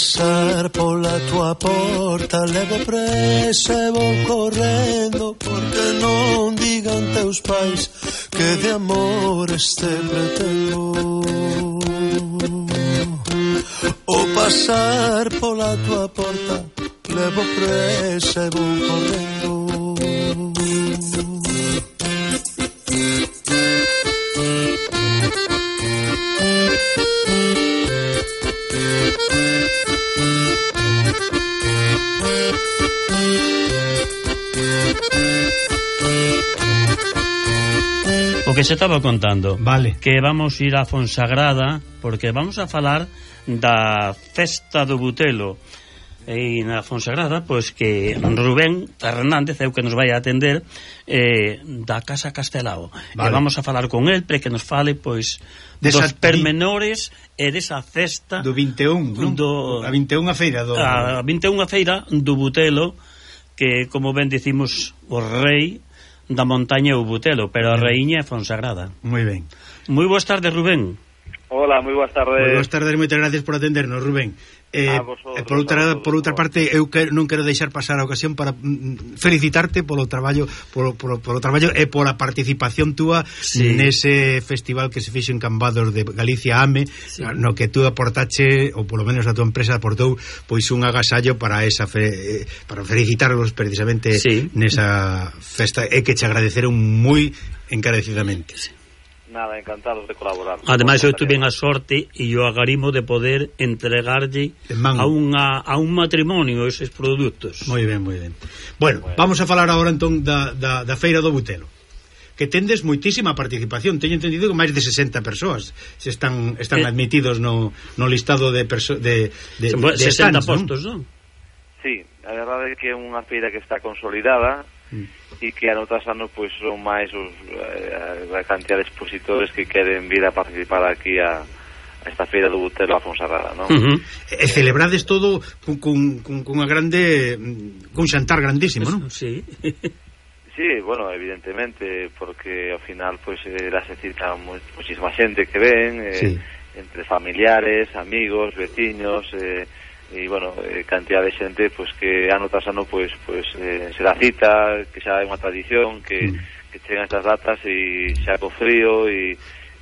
pasar pola tua porta levo presa e vou correndo, porque non digan teus pais que de amores te pretendo. O pasar pola tua porta levo presa e vou correndo. O que se estaba contando, vale, que vamos ir a Fonsagrada, porque vamos a falar da festa do Butelo. E na Fonsagrada, pois que Rubén Fernández é o que nos vai a atender da Casa Castelao. Vale. E vamos a falar con el para que nos fale pois dos permenores e desa festa do 21, non? A 21 feira do a 21 feira do Butelo, que como ben dicimos o rei da montaña o Butelo, pero a raíña é Fonsagrada. Moi ben. Moi boas tardes, Rubén. Hola, moi boas tardes. Moi boas tardes, moitas gracias por atendernos, Rubén. Por outra parte, eu non quero deixar pasar a ocasión para felicitarte polo traballo e pola participación túa nese festival que se fixo en Cambados de Galicia, AME, no que tú aportache, ou polo menos a tua empresa aportou, pois un agasallo para esa para felicitarvos precisamente nesa festa, e que che agradeceron moi encarecidamente. Nada, encantado de colaborar. Ademais, eu tuve a sorte e o agarimo de poder entregarlle a un matrimonio eses produtos. Moi ben, moi ben. Bueno, vamos a falar agora entón da Feira do Butelo, que tendes moitísima participación. Teño entendido que máis de 60 persoas se están admitidos no listado de 60 stands, postos, non? Sí, a verdade é que é unha feira que está consolidada e que ano tras ano pois son máis a cantidad de expositores que queren vir a participar aquí a esta feira do Butelo a Fonsagrada, non? E celebrades todo cunha grande cun xantar grandísimo, non? Sí. Sí, bueno, evidentemente, porque ao final pois se cita muchísima xente que ven, entre familiares, amigos, veciños, e bueno, cantidad de xente pois que ano tras ano pois se dá cita, que xa é unha tradición que chegan estas datas e xa co frío e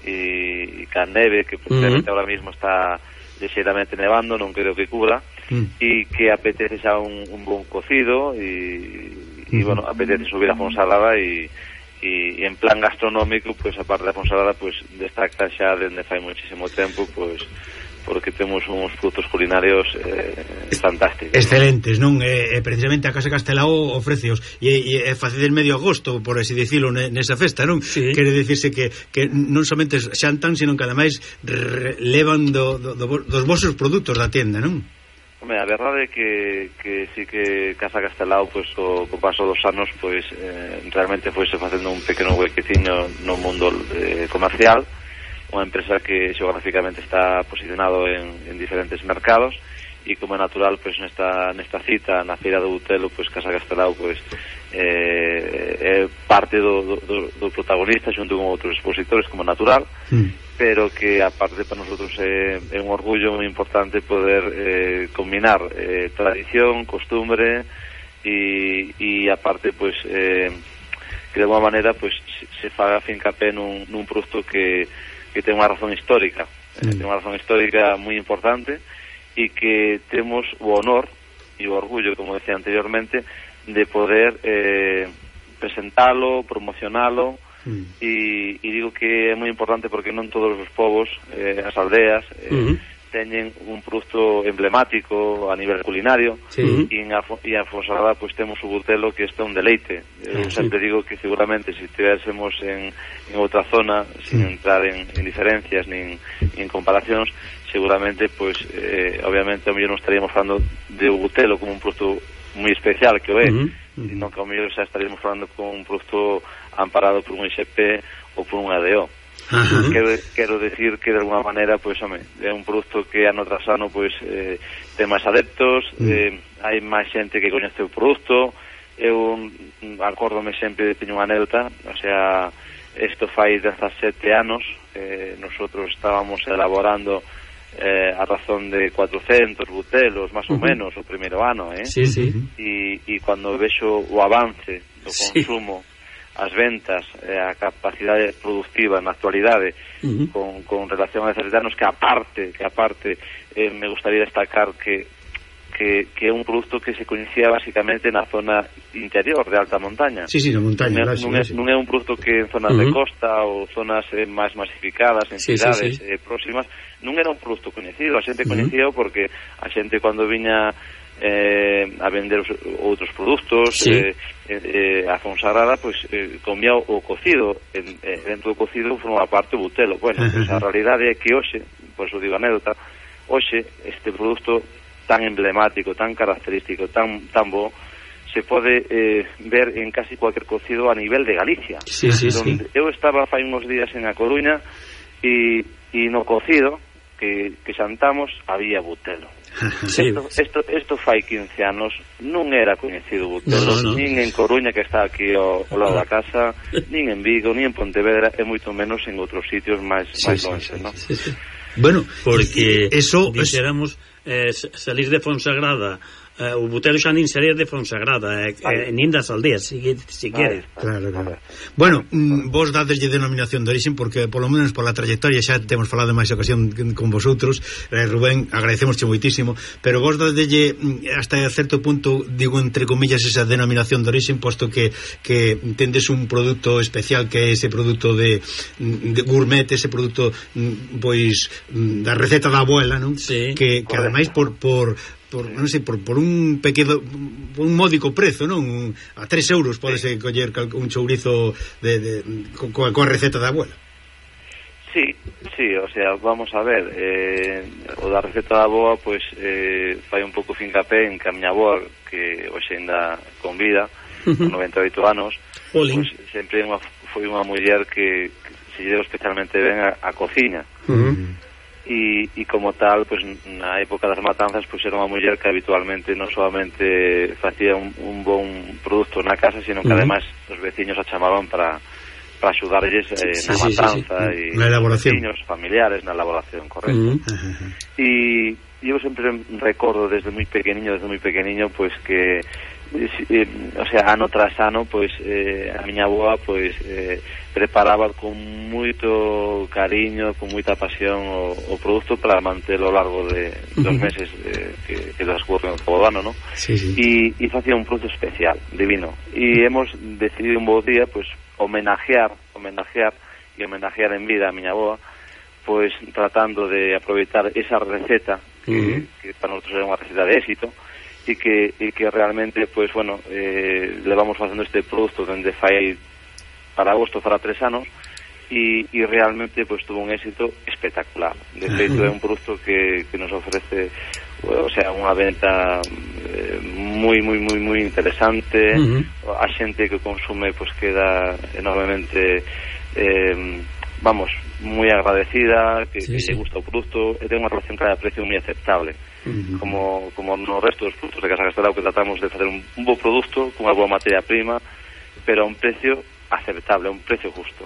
ca neve que precisamente ahora mismo está lixeiramente nevando, non creo que cubra, e que apetece xa un bon cocido e bueno, apetece subir a Fonsagrada e en plan gastronómico, pois a parte da Fonsagrada pois destaca xa dende fai muchísimo tempo, pois porque temos uns produtos culinarios fantásticos. Excelentes, non? Precisamente a Casa Castelao ofreceos e facedes medio agosto, por así dicilo, nesa festa, non? Sí. Quere dicirse que non somente xantan, sino que ademais levan dos vosos produtos da tienda, non? Home, a verdade é que sí que Casa Castelao, pois, co paso dos anos, pois, realmente foise facendo un pequeno huequeciño no mundo comercial, unha empresa que xeográficamente está posicionado en diferentes mercados e como é natural, pois nesta cita na Feira do Butelo, pois Casa Castelao pois é parte do protagonista xunto con outros expositores como natural, pero que aparte para nosotros é un orgullo moi importante poder combinar tradición, costumbre e aparte pois que de alguma maneira pois se faga fincapé nun produto que ten unha razón histórica, ten unha razón histórica moi importante e que temos o honor e o orgullo, como decía anteriormente, de poder presentalo, promocionalo e digo que é moi importante porque non todos os povos, as aldeas teñen un produto emblemático a nivel culinario e a Fonsagrada pois temos o Butelo, que este é un deleite. Eu sempre digo que seguramente se estivéssemos en outra zona, sin entrar en diferencias nin en comparacións, seguramente pois obviamente ao mellor non estaríamos falando de Butelo como un produto moi especial que o é, sino que ao mellor xa estaríamos falando con un produto amparado por un ISP ou por un ADO. Quero decir que de alguna maneira pois home, é un produto que ano tras ano pois ten máis adeptos, hai máis xente que coñece o produto. Eu acórdome sempre, teño unha anécdota, o sea, isto fai 17 anos, nosotros estábamos elaborando a razón de 400 butelos, máis ou menos, o primeiro ano, Sí, sí. E cando vexo o avance do consumo, as ventas, a capacidade productiva na actualidade con relación a 10 anos, que aparte me gustaría destacar que é un produto que se coñecía basicamente na zona interior de alta montaña. Sí, na montaña. Non é un produto que en zonas de costa ou zonas máis masificadas, en cidades próximas, non era un produto coñecido. A xente coñecía porque a xente cando viña a vender outros produtos, a Fonsagrada, pois comía o cocido, dentro do cocido forma parte o butelo. Bueno, pois a realidade é que hoxe, por eso digo anécdota, hoxe este produto tan emblemático, tan característico, tan bo, se pode ver en casi cualquier cocido a nivel de Galicia. Donde eu estaba fai uns días en A Coruña e no cocido que xantamos había butelo. Isto fai 15 anos non era coñecido butelo, nin en Coruña, que está aquí ao lado da casa, nin en Vigo, nin en Pontevedra, e moito menos en outros sitios máis longe, non? Bueno, porque dixéramos salir de Fonsagrada, o butelo xa nin salir de Fonsagrada, nin das aldeas, si quere. Claro. Bueno, vos dadeslle denominación de origen porque polo menos pola trayectoria xa temos falado máis ocasión con vosotros, Rubén, agradecemosche moitísimo, pero vos dadeslle hasta certo punto, digo entre comillas, esa denominación de origen, posto que tendes un produto especial, que é ese produto de gourmet, ese produto pois da receta da abuela, non? Sí, que ademais por non sei, por un pequeno, un módico prezo, non? A 3 euros podese coller un chourizo coa receta da abuela. Sí, o sea, vamos a ver, o da receta da aboa, pois fai un pouco fincapé en que a miña aboa, que hoxe ainda con vida, con 98 anos, pois sempre foi unha muller que se lle deu especialmente ben a cociña. E como tal, pues, na época das matanzas, pues, era unha muller que habitualmente non solamente facía un bon produto na casa, sino que ademais os veciños a chamaban para axudarlles na matanza e na elaboración, veciños familiares na elaboración, correcto. E eu sempre recordo desde moi pequeniño, pues, que o sea, ano tras ano, pois a miña avoa pois preparaba con moito cariño, con moita pasión o produto para mantelo ao largo dos meses que transcurren todo o ano, ¿no? E facía un produto especial, divino. E hemos decidido un bo día pois homenajear en vida a miña avoa, pois tratando de aproveitar esa receta que para nosotros é unha receta de éxito, e que realmente, pues bueno, levamos facendo este produto dende fai para agosto para 3 anos e realmente pues tuvo un éxito espectacular. De feito é un produto que nos ofrece, o sea, unha venta moi interesante. A xente que consume pues queda enormemente vamos, moi agradecida, que lle gusta o produto, e ten unha relación cada precio moi aceptable. Como no resto dos produtos de Casa Castelao, que tratamos de facer un bo produto con unha boa materia prima, pero a un precio aceptable, a un precio justo.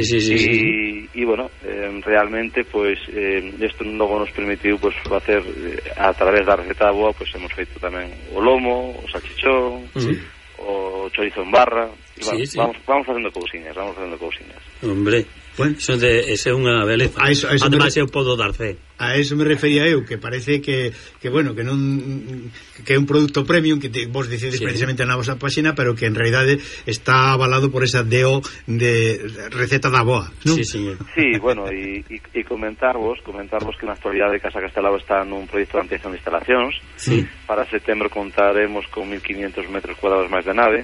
E bueno, realmente pues isto logo nos permitiu pues facer a través da receta boa, pues hemos feito tamén o lomo, o salchichón, o chorizo en barra, e bueno, vamos facendo cousiñas. Hombre, bueno, esa é unha beleza. Ademais eu podo dar fe. A eso me refería eu, que parece que bueno, que non, que é un produto premium, que vos decides precisamente na vosa páxina, pero que en realidade está avalado por esa DO de receta da boa, non? Sí, señor. Sí, bueno, e comentarvos que na actualidade Casa Castelao está nun proxecto de ampliación de instalacións. Para setembro contaremos con 1500 metros cuadrados máis de nave.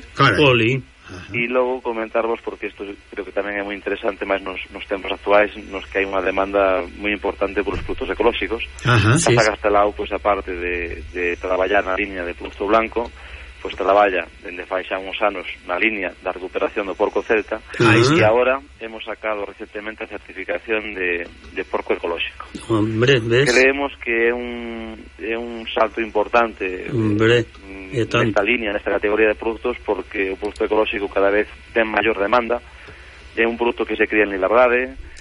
E logo comentarvos, porque isto creo que tamén é moi interesante máis nos tempos actuais, nos que hai unha demanda moi importante por os produtos ecolóxicos. Casa Castelao, pois aparte de traballar na liña de produto blanco, pois traballa dende fai xa uns anos na liña da recuperación do porco celta, e agora hemos sacado recentemente a certificación de porco ecolóxico. Hombre, ves? Creemos que é un salto importante nesta línea, nesta categoría de produtos, porque o produto ecolóxico cada vez ten maior demanda. É un produto que se cría en liberdade,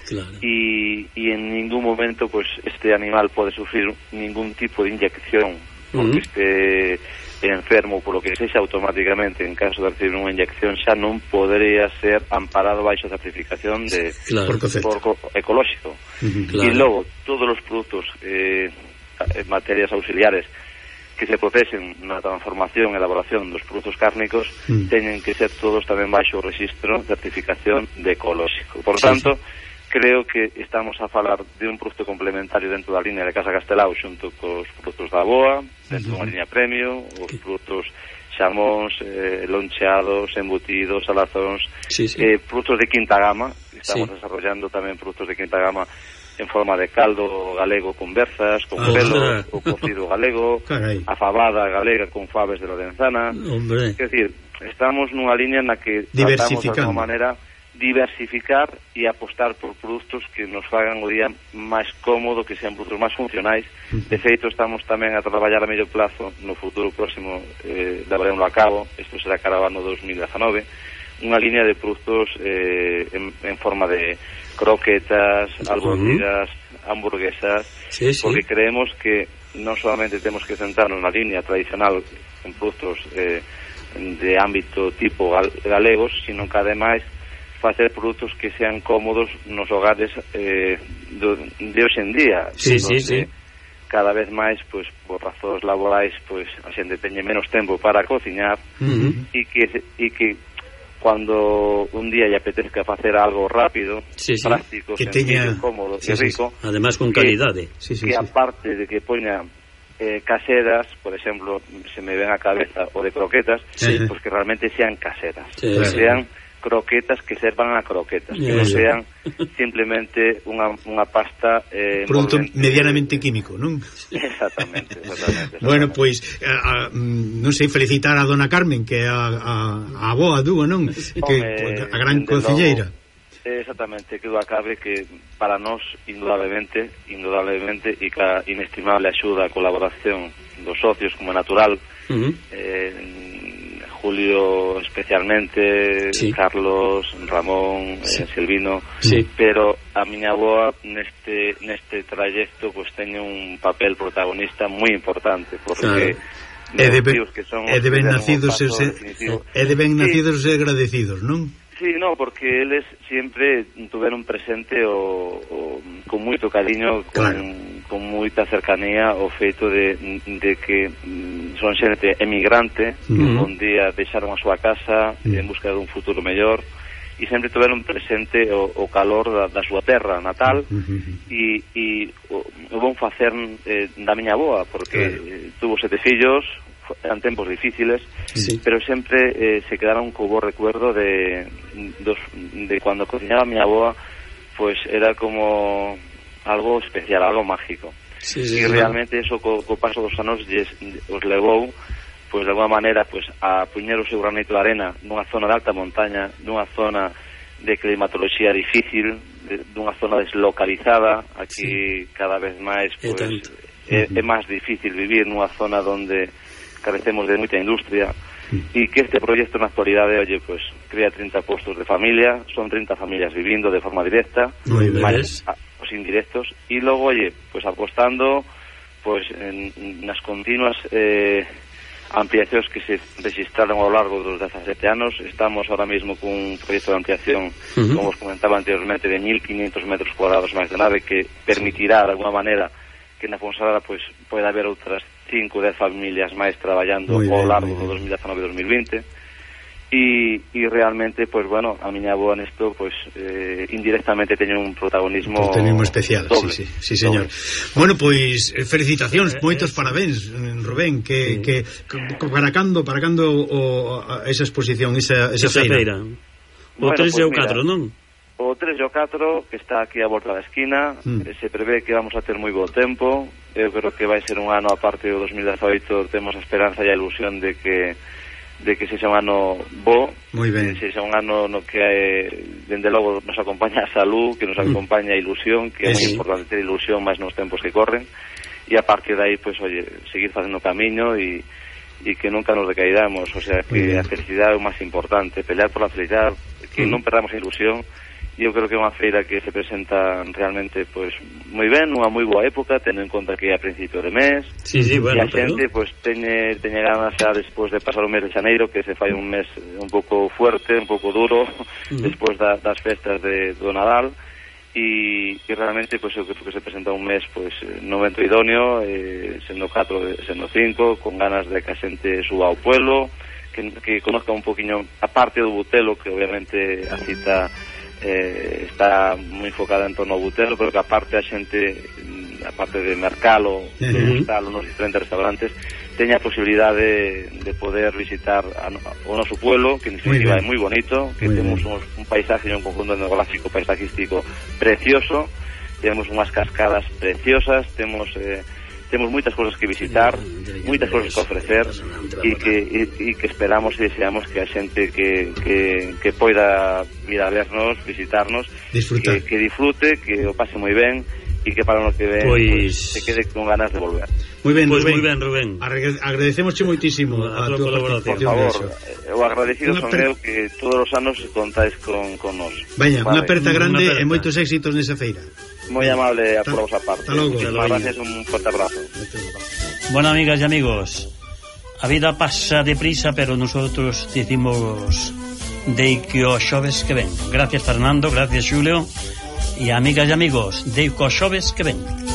y en ningún momento pues este animal pode sufrir ningún tipo de inyección porque este enfermo, por lo que sexa, automáticamente en caso de recibir unha inyección xa non podería ser amparado baixo a certificación de porco ecolóxico. E logo todos os produtos materias auxiliares que se procesen na transformación e elaboración dos produtos cárnicos teñen que ser todos tamén baixo o registro de certificación de ecolóxico. Por tanto, creo que estamos a falar de un produto complementario dentro da línea de Casa Castelao xunto cos produtos da Aboa, dentro dunha línea premio, os produtos xamóns, loncheados, embutidos, salazóns, produtos de quinta gama. Estamos desarrollando tamén produtos de quinta gama en forma de caldo galego con berzas, con pelo, o cocido galego, a fabada galega con faves de Lorenzana. É dicir, estamos nunha línea na que tratamos de alguma maneira diversificar e apostar por produtos que nos fagan o día máis cómodo, que sean produtos máis funcionais. De feito, estamos tamén a traballar a medio plazo no futuro próximo, levaremos a cabo, isto será cara ao ano 2019, unha línea de produtos en forma de croquetas, albóndigas, hamburguesas, porque creemos que non solamente temos que centrarnos na línea tradicional en produtos de ámbito tipo galegos, sino que ademais facer produtos que sean cómodos nos hogares de hoxe en día, cada vez máis, pois, por razóns laborais, pois a xente teñe menos tempo para cociñar e que cuando un día lle apetezca facer algo rápido, práctico, que sencillo, cómodo e rico, además con calidade, que aparte de que poña caseras, por exemplo, se me ven a cabeza, o de croquetas, pois que realmente sean caseras, sean croquetas que servan a croquetas, que non sean simplemente unha pasta produto medianamente químico, non? Exactamente. Bueno, pois non sei, felicitar a dona Carmen, que é a aboa dúa, non? Que a gran cociñeira. Exactamente, que acabe que para nós indudablemente e ca inestimable axuda a colaboración dos socios como é natural, Julio especialmente, Carlos, Ramón, Silvino, pero a miña aboa neste trayecto pues teño un papel protagonista moi importante, porque é de ben nacidos e agradecidos, non? Sí, no, porque eles sempre tuveron presente con moito cariño, con moita cercanía o feito de que son xente emigrante que un día deixaron a súa casa en busca dun futuro mellor e sempre tuveron presente o calor da súa terra natal e o bon facer da miña aboa, porque tuvo 7 fillos, eran tempos difíciles, pero sempre se quedaron co bo recuerdo de cuando cocinaba a miña aboa, pues era como algo especial, algo mágico. E realmente eso co paso dos anos os levou, pues de alguma maneira, pues a puñer o seu granito de arena nunha zona de alta montaña, nunha zona de climatoloxía difícil, dunha zona deslocalizada. Aquí cada vez máis pues é máis difícil vivir nunha zona donde carecemos de moita industria, e que este proxecto na actualidade, oye, pues crea 30 postos de familia, son 30 familias vivindo de forma directa, máis os indirectos, e logo, oye, pues apostando pues nas continuas ampliacións que se registraron ao largo dos 17 anos. Estamos ahora mesmo cun proxecto de ampliación, como os comentaba anteriormente, de 1.500 metros cuadrados máis de nave, que permitirá de alguma maneira que na Fonsagrada pues pode haber outras 5 ou 10 familias máis traballando ao largo do 2019-2020 e realmente, pues bueno, a miña aboa nesto pues indirectamente teño un protagonismo especial, doble. Sí, señor. Bueno, pois felicitacións, moitos parabéns, Rubén, que para cando esa exposición, esa feira. O 3 e o 4, non? O 3 e o 4, que está aquí a volta da esquina, se prevé que vamos a ter moi bo tempo. Eu creo que vai ser un ano, aparte do 2018, temos a esperanza e a ilusión de que sexa un ano bo, sexa un ano no que dende logo nos acompaña a salud, que nos acompaña a ilusión, que é moi importante ter ilusión máis nos tempos que corren, e a partir de aí, pues, oye, seguir facendo camiño e que nunca nos decaidamos, o sea, que a felicidade é o máis importante, pelear por la felicidade, que non perdamos a ilusión eu creo que é unha feira que se presenta realmente pois moi ben, unha moi boa época, tendo en conta que é a principio de mes, bueno, e a xente pois teñe ganas xa despois de pasar o mes de xaneiro, que se fai un mes un pouco fuerte, un pouco duro, despois das festas do Nadal, e realmente pois eu creo que se presenta un mes pois no vento idóneo, sendo 4, sendo 5, con ganas de que a xente suba ao pueblo, que conozca un poquinho a parte do Butelo, que obviamente a cita está moi enfocada en torno ao Butelo, pero que aparte a xente, aparte de mercalo, de gustalo nos diferentes restaurantes, teña a posibilidade de poder visitar o noso pueblo, que en definitiva é moi bonito, que temos un paisaje e un conjunto etnográfico paisajístico precioso, temos unhas cascadas preciosas, temos moitas cousas que visitar, moitas cousas que ofrecer, e que esperamos e deseamos que a xente que poida vir a vernos, visitarnos, que disfrute, que o pase moi ben, e que para o que ven se quede con ganas de volver. Moi ben, Rubén. Agradecemosche moitísimo a túa colaboración. Por favor, o agradecido son eu que todos os anos contáis con nós. Veña, unha aperta grande e moitos éxitos nesa feira. Moi amable por vosa parte. Hasta logo. Gracias, un fuerte abrazo. Bueno, amigas e amigos, a vida pasa deprisa, pero nosotros decimos de que o xoves que ven. Gracias, Fernando, gracias, Xulio, e amigas e amigos, de que o xoves que ven.